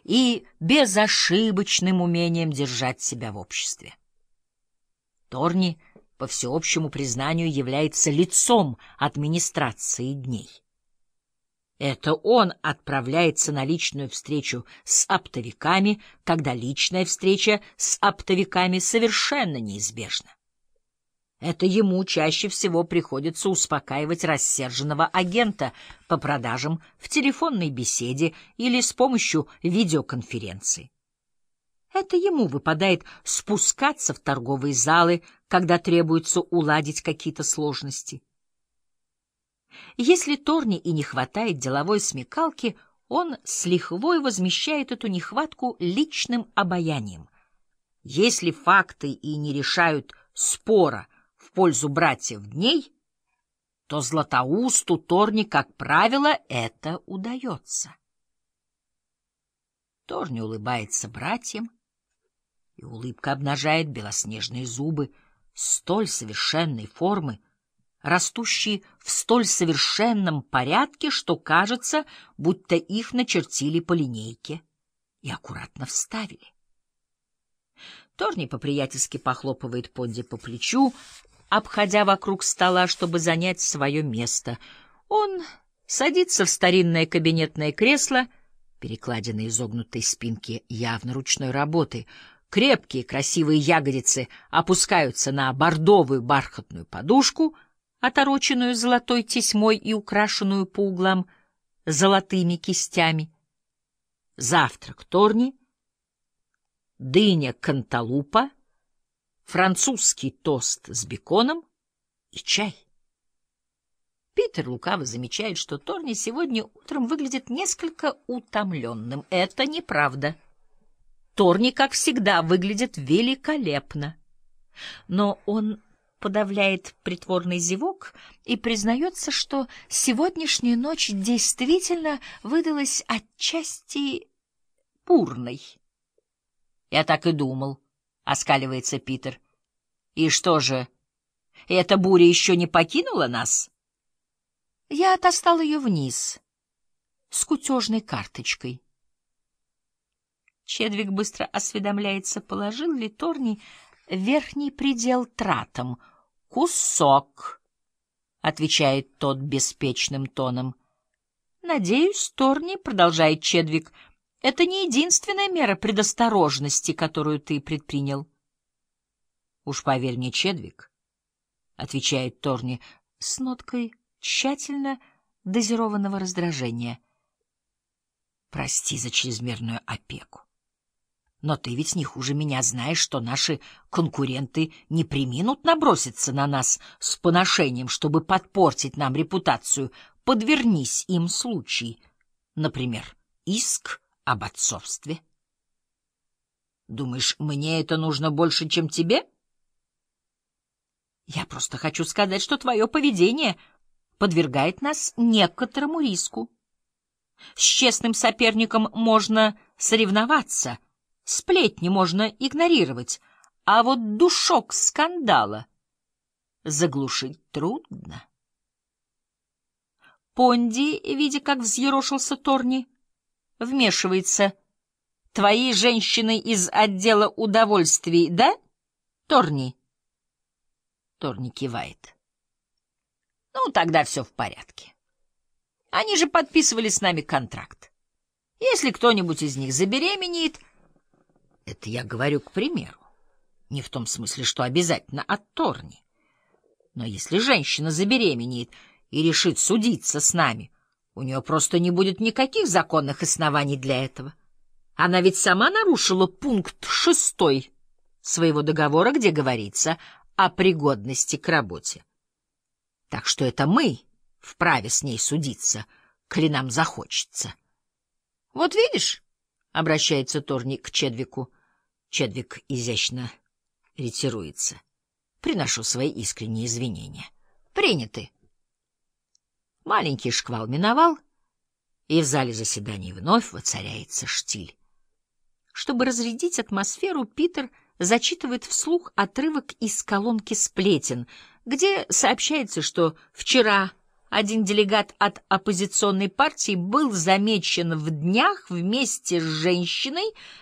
и безошибочным умением держать себя в обществе. Торни, по всеобщему признанию, является лицом администрации дней. Это он отправляется на личную встречу с оптовиками, когда личная встреча с оптовиками совершенно неизбежна. Это ему чаще всего приходится успокаивать рассерженного агента по продажам в телефонной беседе или с помощью видеоконференции. Это ему выпадает спускаться в торговые залы, когда требуется уладить какие-то сложности. Если Торни и не хватает деловой смекалки, он с лихвой возмещает эту нехватку личным обаянием. Если факты и не решают спора в пользу братьев дней, то Златоусту Торни, как правило, это удается. Торни улыбается братьям, и улыбка обнажает белоснежные зубы столь совершенной формы, растущие в столь совершенном порядке, что кажется, будто их начертили по линейке и аккуратно вставили. Торни по-приятельски похлопывает Понди по плечу, обходя вокруг стола, чтобы занять свое место. Он садится в старинное кабинетное кресло, перекладины изогнутой спинки явно ручной работы. Крепкие красивые ягодицы опускаются на бордовую бархатную подушку, отороченную золотой тесьмой и украшенную по углам золотыми кистями. Завтрак Торни, дыня канталупа, французский тост с беконом и чай. Питер лукаво замечает, что Торни сегодня утром выглядит несколько утомленным. Это неправда. Торни, как всегда, выглядит великолепно. Но он подавляет притворный зевок и признается, что сегодняшняя ночь действительно выдалась отчасти бурной. «Я так и думал», — оскаливается Питер. «И что же, эта буря еще не покинула нас?» Я отослал ее вниз с кутежной карточкой. Чедвик быстро осведомляется, положил ли Торни верхний предел тратам. «Кусок», — отвечает тот беспечным тоном. «Надеюсь, Торни, — продолжает Чедвик, — это не единственная мера предосторожности, которую ты предпринял». «Уж поверь мне, Чедвик, — отвечает Торни с ноткой тщательно дозированного раздражения. — Прости за чрезмерную опеку. Но ты ведь не хуже меня знаешь, что наши конкуренты не преминут наброситься на нас с поношением, чтобы подпортить нам репутацию. Подвернись им случай, например, иск об отцовстве. Думаешь, мне это нужно больше, чем тебе? Я просто хочу сказать, что твое поведение подвергает нас некоторому риску. С честным соперником можно соревноваться, сплетни можно игнорировать, а вот душок скандала заглушить трудно. Понди, видя, как взъерошился Торни, вмешивается. «Твои женщины из отдела удовольствий, да, Торни?» Торни кивает. «Ну, тогда все в порядке. Они же подписывали с нами контракт. Если кто-нибудь из них забеременеет...» Это я говорю к примеру. Не в том смысле, что обязательно от Торни. Но если женщина забеременеет и решит судиться с нами, у нее просто не будет никаких законных оснований для этого. Она ведь сама нарушила пункт 6 своего договора, где говорится о пригодности к работе. Так что это мы вправе с ней судиться, коли нам захочется. — Вот видишь, — обращается Торни к Чедвику. Чедвик изящно ретируется. — Приношу свои искренние извинения. — Приняты. Маленький шквал миновал, и в зале заседаний вновь воцаряется штиль. Чтобы разрядить атмосферу, Питер зачитывает вслух отрывок из колонки сплетен, где сообщается, что вчера один делегат от оппозиционной партии был замечен в днях вместе с женщиной,